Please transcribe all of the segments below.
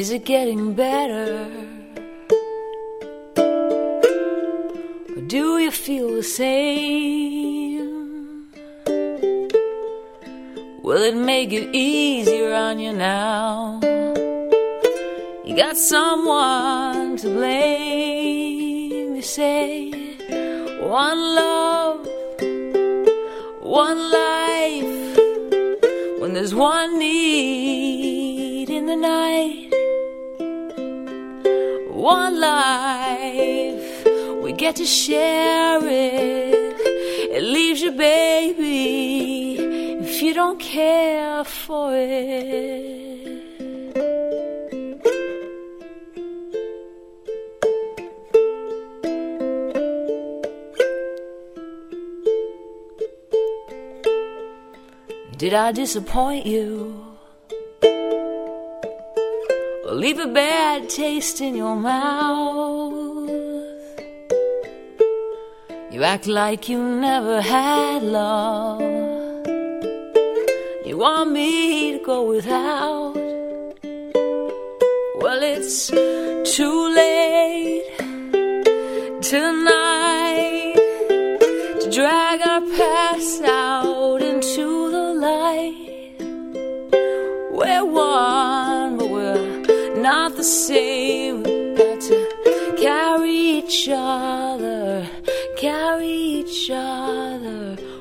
Is it getting better? Or do you feel the same? Will it make it easier on you now? You got someone to blame. You say, one love, one life. When there's one need in the night, one life, we get to share it. It leaves you, baby, if you don't care for it. Did I disappoint you? Or leave a bad taste in your mouth? You act like you never had love. You want me to go without? Well, it's too late tonight to drag our past out into the light. We're one, but we're not the same. We've got to carry each other, carry each other.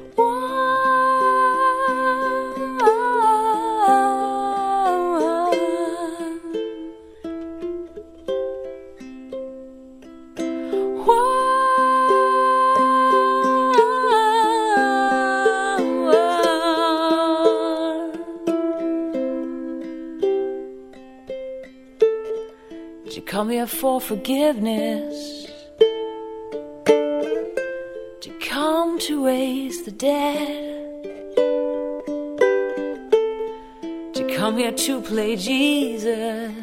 Did you come here for forgiveness? Did you come to raise the dead? Did you come here to play Jesus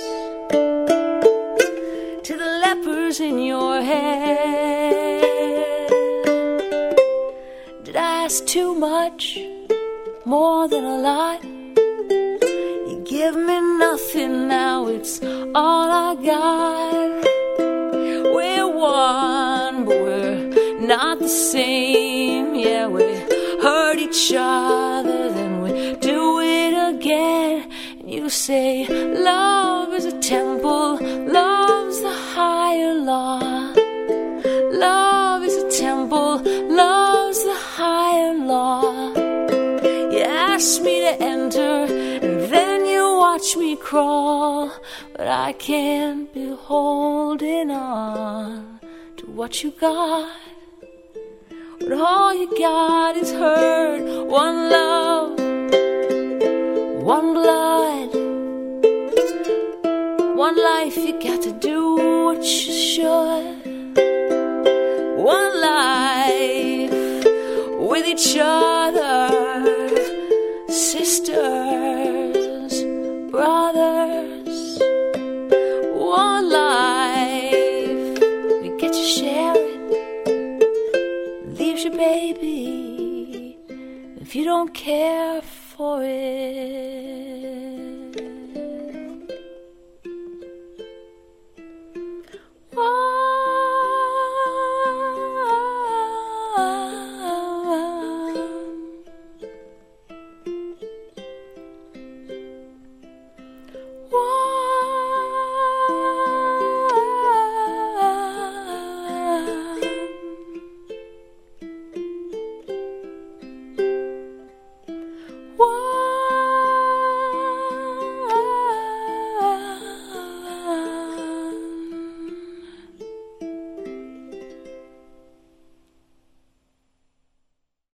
to the lepers in your head? Did I ask too much, more than a lot? You give me nothing now, it's all I got. We're one, but we're not the same. Yeah, we hurt each other, then we do it again. And you say, love is a temple, love's the higher law. Love is a temple, love's the higher law. You ask me to enter, and then you watch me crawl. But I can't be holding on to what you got. But all you got is hurt. One love, one blood, one life. You got to do what you should. One life with each other.